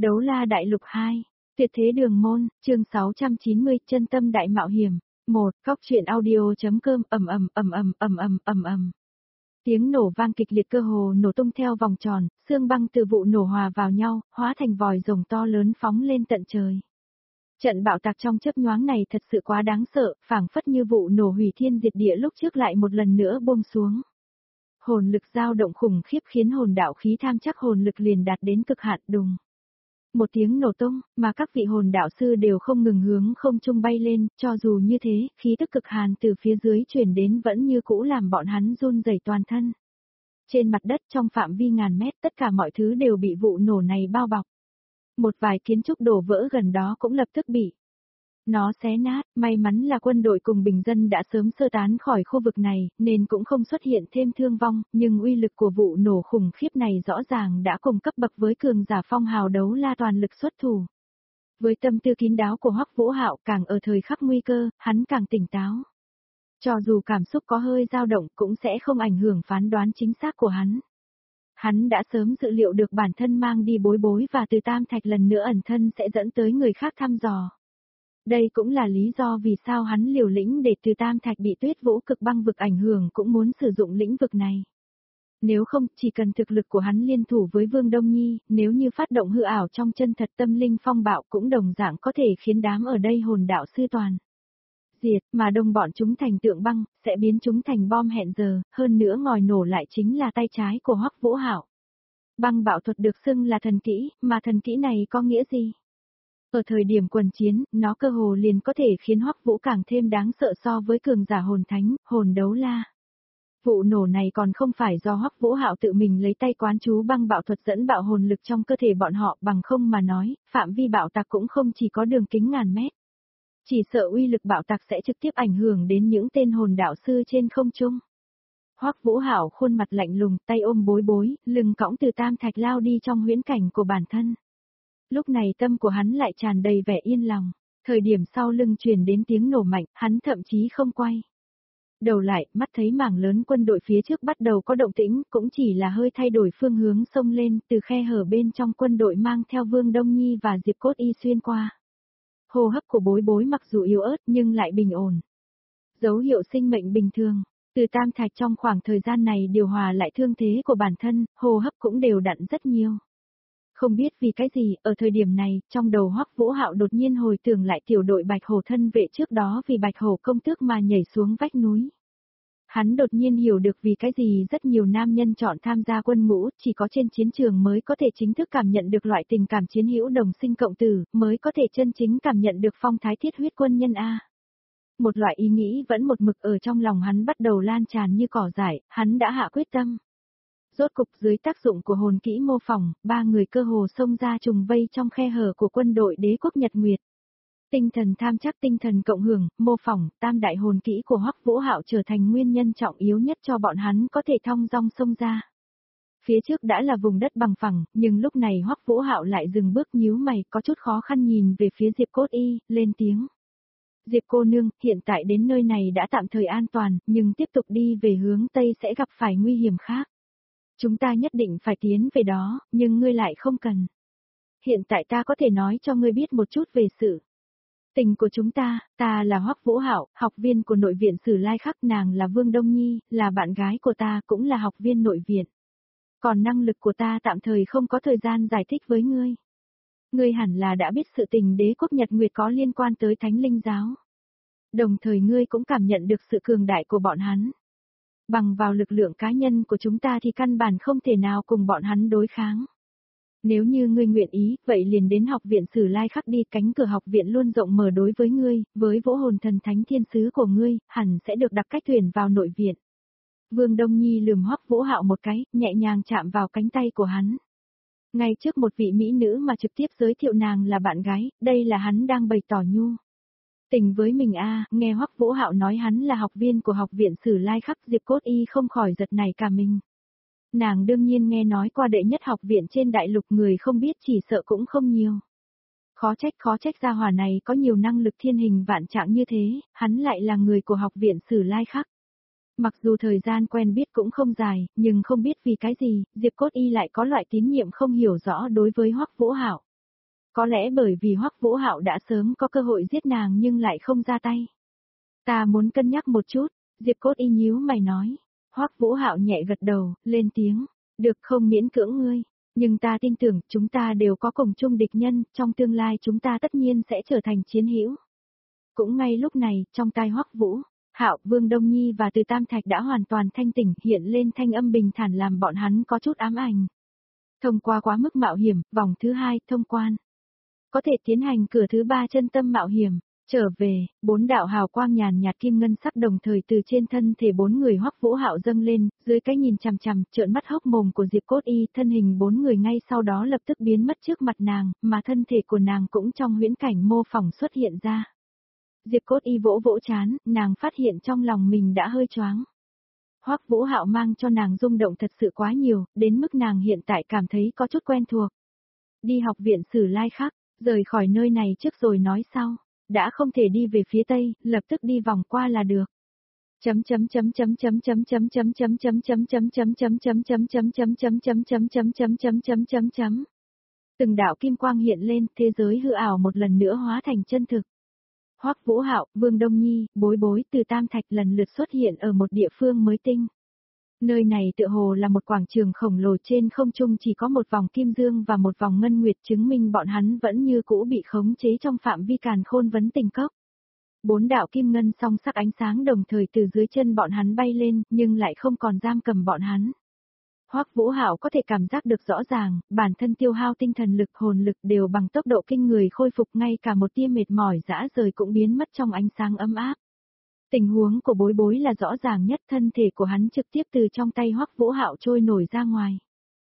Đấu la đại lục 2, tuyệt thế đường môn, chương 690, chân tâm đại mạo hiểm. 1. Góc truyện audio.com. ầm. Tiếng nổ vang kịch liệt, cơ hồ nổ tung theo vòng tròn, xương băng từ vụ nổ hòa vào nhau, hóa thành vòi rồng to lớn phóng lên tận trời. Trận bạo tạc trong chớp nhoáng này thật sự quá đáng sợ, phảng phất như vụ nổ hủy thiên diệt địa lúc trước lại một lần nữa buông xuống. Hồn lực dao động khủng khiếp khiến hồn đạo khí tham chắc hồn lực liền đạt đến cực hạn. Đùng. Một tiếng nổ tung, mà các vị hồn đạo sư đều không ngừng hướng không trung bay lên, cho dù như thế, khí tức cực hàn từ phía dưới truyền đến vẫn như cũ làm bọn hắn run rẩy toàn thân. Trên mặt đất trong phạm vi ngàn mét, tất cả mọi thứ đều bị vụ nổ này bao bọc. Một vài kiến trúc đổ vỡ gần đó cũng lập tức bị nó xé nát. May mắn là quân đội cùng bình dân đã sớm sơ tán khỏi khu vực này, nên cũng không xuất hiện thêm thương vong, nhưng uy lực của vụ nổ khủng khiếp này rõ ràng đã cùng cấp bậc với cường giả phong hào đấu la toàn lực xuất thủ. Với tâm tư kín đáo của Hoắc Vũ Hạo, càng ở thời khắc nguy cơ, hắn càng tỉnh táo. Cho dù cảm xúc có hơi dao động cũng sẽ không ảnh hưởng phán đoán chính xác của hắn. Hắn đã sớm dự liệu được bản thân mang đi bối bối và từ Tam Thạch lần nữa ẩn thân sẽ dẫn tới người khác thăm dò. Đây cũng là lý do vì sao hắn liều lĩnh để từ Tam Thạch bị Tuyết Vũ cực băng vực ảnh hưởng cũng muốn sử dụng lĩnh vực này. Nếu không, chỉ cần thực lực của hắn liên thủ với Vương Đông Nhi, nếu như phát động hư ảo trong chân thật tâm linh phong bạo cũng đồng dạng có thể khiến đám ở đây hồn đạo sư toàn diệt, mà đông bọn chúng thành tượng băng, sẽ biến chúng thành bom hẹn giờ, hơn nữa ngòi nổ lại chính là tay trái của Hoắc Vũ Hạo. Băng bạo thuật được xưng là thần kỹ, mà thần kỹ này có nghĩa gì? Ở thời điểm quần chiến, nó cơ hồ liền có thể khiến Hoắc Vũ càng thêm đáng sợ so với cường giả hồn thánh, hồn đấu la. Vụ nổ này còn không phải do Hoắc Vũ Hạo tự mình lấy tay quán chú băng bạo thuật dẫn bạo hồn lực trong cơ thể bọn họ, bằng không mà nói, phạm vi bạo tạc cũng không chỉ có đường kính ngàn mét. Chỉ sợ uy lực bạo tạc sẽ trực tiếp ảnh hưởng đến những tên hồn đạo sư trên không trung. Hoắc Vũ Hạo khuôn mặt lạnh lùng, tay ôm bối bối, lưng cõng từ Tam Thạch lao đi trong huyễn cảnh của bản thân. Lúc này tâm của hắn lại tràn đầy vẻ yên lòng. Thời điểm sau lưng truyền đến tiếng nổ mạnh, hắn thậm chí không quay đầu lại, mắt thấy mảng lớn quân đội phía trước bắt đầu có động tĩnh, cũng chỉ là hơi thay đổi phương hướng xông lên, từ khe hở bên trong quân đội mang theo Vương Đông Nhi và Diệp Cốt Y xuyên qua. Hô hấp của bối bối mặc dù yếu ớt nhưng lại bình ổn. Dấu hiệu sinh mệnh bình thường. Từ Tam Thạch trong khoảng thời gian này điều hòa lại thương thế của bản thân, hô hấp cũng đều đặn rất nhiều. Không biết vì cái gì, ở thời điểm này, trong đầu Hoắc Vũ Hạo đột nhiên hồi tưởng lại tiểu đội Bạch Hổ thân vệ trước đó vì Bạch Hổ công tước mà nhảy xuống vách núi. Hắn đột nhiên hiểu được vì cái gì rất nhiều nam nhân chọn tham gia quân ngũ, chỉ có trên chiến trường mới có thể chính thức cảm nhận được loại tình cảm chiến hữu đồng sinh cộng tử, mới có thể chân chính cảm nhận được phong thái thiết huyết quân nhân A. Một loại ý nghĩ vẫn một mực ở trong lòng hắn bắt đầu lan tràn như cỏ dại, hắn đã hạ quyết tâm. Rốt cục dưới tác dụng của hồn kỹ mô phỏng, ba người cơ hồ xông ra trùng vây trong khe hở của quân đội đế quốc Nhật Nguyệt. Tinh thần tham chắc, tinh thần cộng hưởng, mô phỏng, tam đại hồn kỹ của Hoắc Vũ Hạo trở thành nguyên nhân trọng yếu nhất cho bọn hắn có thể thong dong xông ra. Phía trước đã là vùng đất bằng phẳng, nhưng lúc này Hoắc Vũ Hạo lại dừng bước nhíu mày, có chút khó khăn nhìn về phía Diệp Cốt Y, lên tiếng. Diệp cô nương, hiện tại đến nơi này đã tạm thời an toàn, nhưng tiếp tục đi về hướng Tây sẽ gặp phải nguy hiểm khác. Chúng ta nhất định phải tiến về đó, nhưng ngươi lại không cần. Hiện tại ta có thể nói cho ngươi biết một chút về sự tình của chúng ta là Hoắc Vũ Hạo, học viên của nội viện Sử Lai Khắc, nàng là Vương Đông Nhi, là bạn gái của ta, cũng là học viên nội viện. Còn năng lực của ta tạm thời không có thời gian giải thích với ngươi. Ngươi hẳn là đã biết sự tình đế quốc Nhật Nguyệt có liên quan tới Thánh Linh Giáo. Đồng thời ngươi cũng cảm nhận được sự cường đại của bọn hắn. Bằng vào lực lượng cá nhân của chúng ta thì căn bản không thể nào cùng bọn hắn đối kháng. Nếu như ngươi nguyện ý, vậy liền đến học viện Sử Lai Khắc đi, cánh cửa học viện luôn rộng mở đối với ngươi, với vỗ hồn thần thánh thiên sứ của ngươi, hẳn sẽ được đặc cách tuyển vào nội viện. Vương Đông Nhi lườm Hoắc Vũ Hạo một cái, nhẹ nhàng chạm vào cánh tay của hắn. Ngay trước một vị mỹ nữ mà trực tiếp giới thiệu nàng là bạn gái, đây là hắn đang bày tỏ nhu tình với mình a. Nghe Hoắc Vũ Hạo nói hắn là học viên của học viện Sử Lai Khắc, Diệp Cốt Y không khỏi giật nảy cả mình. Nàng đương nhiên nghe nói qua đệ nhất học viện trên đại lục, người không biết chỉ sợ cũng không nhiều. Khó trách gia hỏa này có nhiều năng lực thiên hình vạn trạng như thế, hắn lại là người của học viện Sử Lai Khắc. Mặc dù thời gian quen biết cũng không dài, nhưng không biết vì cái gì, Diệp Cốt Y lại có loại tín nhiệm không hiểu rõ đối với Hoắc Vũ Hạo. Có lẽ bởi vì Hoắc Vũ Hạo đã sớm có cơ hội giết nàng nhưng lại không ra tay. Ta muốn cân nhắc một chút, Diệp Cốt Y nhíu mày nói. Hoắc Vũ Hạo nhẹ gật đầu, lên tiếng, được không miễn cưỡng ngươi, nhưng ta tin tưởng chúng ta đều có cùng chung địch nhân, trong tương lai chúng ta tất nhiên sẽ trở thành chiến hữu. Cũng ngay lúc này, trong tai Hoắc Vũ Hạo, Vương Đông Nhi và Từ Tam Thạch đã hoàn toàn thanh tỉnh, hiện lên thanh âm bình thản làm bọn hắn có chút ám ảnh. Thông qua quá mức mạo hiểm, vòng thứ 2 thông quan. Có thể tiến hành cửa thứ 3 chân tâm mạo hiểm. Trở về, 4 đạo hào quang nhàn nhạt kim ngân sắc đồng thời từ trên thân thể 4 người Hoắc Vũ Hạo dâng lên, dưới cái nhìn chằm chằm, trợn mắt hốc mồm của Diệp Cốt Y, thân hình 4 người ngay sau đó lập tức biến mất trước mặt nàng, mà thân thể của nàng cũng trong huyễn cảnh mô phỏng xuất hiện ra. Diệp Cốt Y vỗ vỗ chán, nàng phát hiện trong lòng mình đã hơi choáng. Hoắc Vũ Hạo mang cho nàng rung động thật sự quá nhiều, đến mức nàng hiện tại cảm thấy có chút quen thuộc. Đi học viện Sử Lai Khắc, rời khỏi nơi này trước rồi nói sau. Đã không thể đi về phía tây, lập tức đi vòng qua là được. Từng đạo kim quang hiện lên, thế giới hư ảo một lần nữa hóa thành chân thực. Hoắc Vũ Hạo, Vương Đông Nhi, Bối Bối từ Tam Thạch lần lượt xuất hiện ở một địa phương mới tinh. Nơi này tựa hồ là một quảng trường khổng lồ, trên không trung chỉ có một vòng kim dương và một vòng ngân nguyệt, chứng minh bọn hắn vẫn như cũ bị khống chế trong phạm vi càn khôn vấn tình cốc. 4 đạo kim ngân song sắc ánh sáng đồng thời từ dưới chân bọn hắn bay lên, nhưng lại không còn giam cầm bọn hắn. Hoắc Vũ Hạo có thể cảm giác được rõ ràng, bản thân tiêu hao tinh thần lực, hồn lực đều bằng tốc độ kinh người khôi phục, ngay cả một tia mệt mỏi rã rời cũng biến mất trong ánh sáng ấm áp. Tình huống của Bối Bối là rõ ràng nhất, thân thể của hắn trực tiếp từ trong tay Hoắc Vũ Hạo trôi nổi ra ngoài.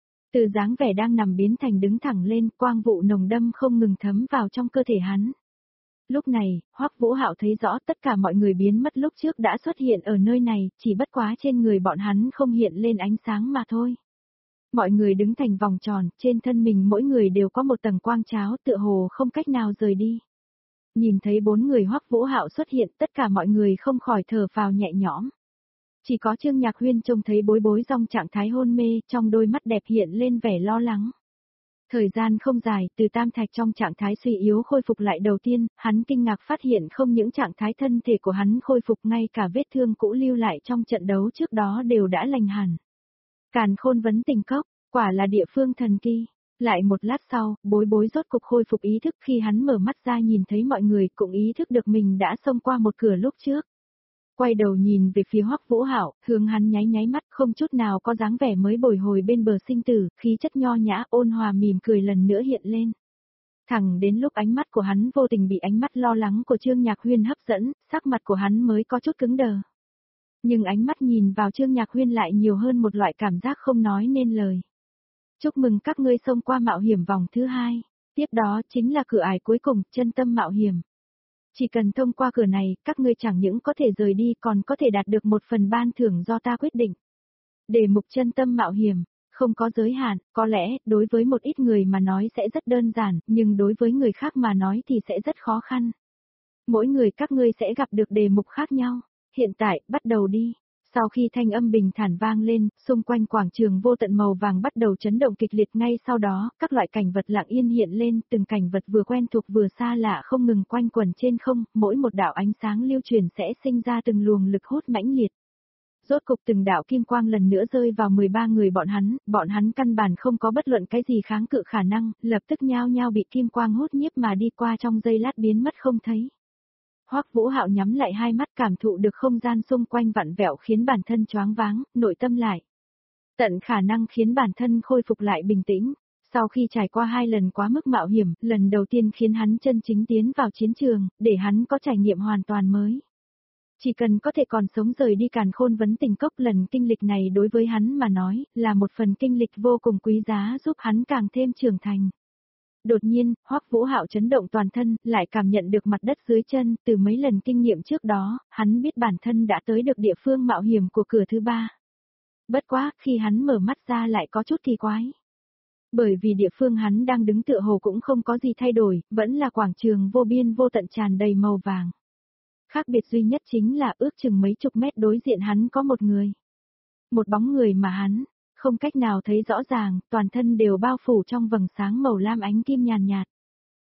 Từ dáng vẻ đang nằm biến thành đứng thẳng lên, quang vụ nồng đâm không ngừng thấm vào trong cơ thể hắn. Lúc này, Hoắc Vũ Hạo thấy rõ tất cả mọi người biến mất lúc trước đã xuất hiện ở nơi này, chỉ bất quá trên người bọn hắn không hiện lên ánh sáng mà thôi. Mọi người đứng thành vòng tròn, trên thân mình mỗi người đều có một tầng quang cháo, tựa hồ không cách nào rời đi. Nhìn thấy 4 người Hoắc Vũ Hạo xuất hiện, tất cả mọi người không khỏi thở phào nhẹ nhõm. Chỉ có Trương Nhạc Huyên trông thấy Bối Bối trong trạng thái hôn mê, trong đôi mắt đẹp hiện lên vẻ lo lắng. Thời gian không dài, từ Tam Thạch trong trạng thái suy yếu khôi phục lại đầu tiên, hắn kinh ngạc phát hiện không những trạng thái thân thể của hắn khôi phục, ngay cả vết thương cũ lưu lại trong trận đấu trước đó đều đã lành hẳn. Càn khôn vấn tình cốc, quả là địa phương thần kỳ. Lại một lát sau, Bối Bối rốt cục khôi phục ý thức, khi hắn mở mắt ra nhìn thấy mọi người cũng ý thức được mình đã xông qua một cửa lúc trước. Quay đầu nhìn về phía Hoắc Vũ Hạo, hướng hắn nháy nháy mắt, không chút nào có dáng vẻ mới bồi hồi bên bờ sinh tử, khí chất nho nhã ôn hòa mỉm cười lần nữa hiện lên. Thẳng đến lúc ánh mắt của hắn vô tình bị ánh mắt lo lắng của Trương Nhạc Huyên hấp dẫn, sắc mặt của hắn mới có chút cứng đờ. Nhưng ánh mắt nhìn vào Trương Nhạc Huyên lại nhiều hơn một loại cảm giác không nói nên lời. Chúc mừng các ngươi xông qua mạo hiểm vòng thứ 2, tiếp đó chính là cửa ải cuối cùng, chân tâm mạo hiểm. Chỉ cần thông qua cửa này, các ngươi chẳng những có thể rời đi còn có thể đạt được một phần ban thưởng do ta quyết định. Đề mục chân tâm mạo hiểm, không có giới hạn, có lẽ đối với một ít người mà nói sẽ rất đơn giản, nhưng đối với người khác mà nói thì sẽ rất khó khăn. Mỗi người các ngươi sẽ gặp được đề mục khác nhau. Hiện tại, bắt đầu đi. Sau khi thanh âm bình thản vang lên, xung quanh quảng trường vô tận màu vàng bắt đầu chấn động kịch liệt, ngay sau đó, các loại cảnh vật lặng yên hiện lên, từng cảnh vật vừa quen thuộc vừa xa lạ không ngừng quanh quẩn trên không, mỗi một đạo ánh sáng lưu truyền sẽ sinh ra từng luồng lực hút mãnh liệt. Rốt cục từng đạo kim quang lần nữa rơi vào 13 người bọn hắn căn bản không có bất luận cái gì kháng cự khả năng, lập tức nhao nhao bị kim quang hút nhiếp mà đi qua, trong giây lát biến mất không thấy. Hoắc Vũ Hạo nhắm lại hai mắt, cảm thụ được không gian xung quanh vặn vẹo khiến bản thân choáng váng, nội tâm lại tận khả năng khiến bản thân khôi phục lại bình tĩnh. Sau khi trải qua 2 lần quá mức mạo hiểm, lần đầu tiên khiến hắn chân chính tiến vào chiến trường, để hắn có trải nghiệm hoàn toàn mới. Chỉ cần có thể còn sống rời đi càn khôn vấn tình cốc, lần kinh lịch này đối với hắn mà nói, là một phần kinh lịch vô cùng quý giá, giúp hắn càng thêm trưởng thành. Đột nhiên, Hoắc Vũ Hạo chấn động toàn thân, lại cảm nhận được mặt đất dưới chân, từ mấy lần kinh nghiệm trước đó, hắn biết bản thân đã tới được địa phương mạo hiểm của cửa thứ 3. Bất quá, khi hắn mở mắt ra lại có chút kỳ quái. Bởi vì địa phương hắn đang đứng tựa hồ cũng không có gì thay đổi, vẫn là quảng trường vô biên vô tận tràn đầy màu vàng. Khác biệt duy nhất chính là ước chừng mấy chục mét đối diện hắn có một người. Một bóng người mà hắn không cách nào thấy rõ ràng, toàn thân đều bao phủ trong vầng sáng màu lam ánh kim nhàn nhạt.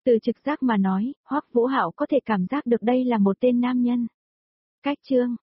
Từ trực giác mà nói, Hoắc Vũ Hạo có thể cảm giác được đây là một tên nam nhân. Cách chương,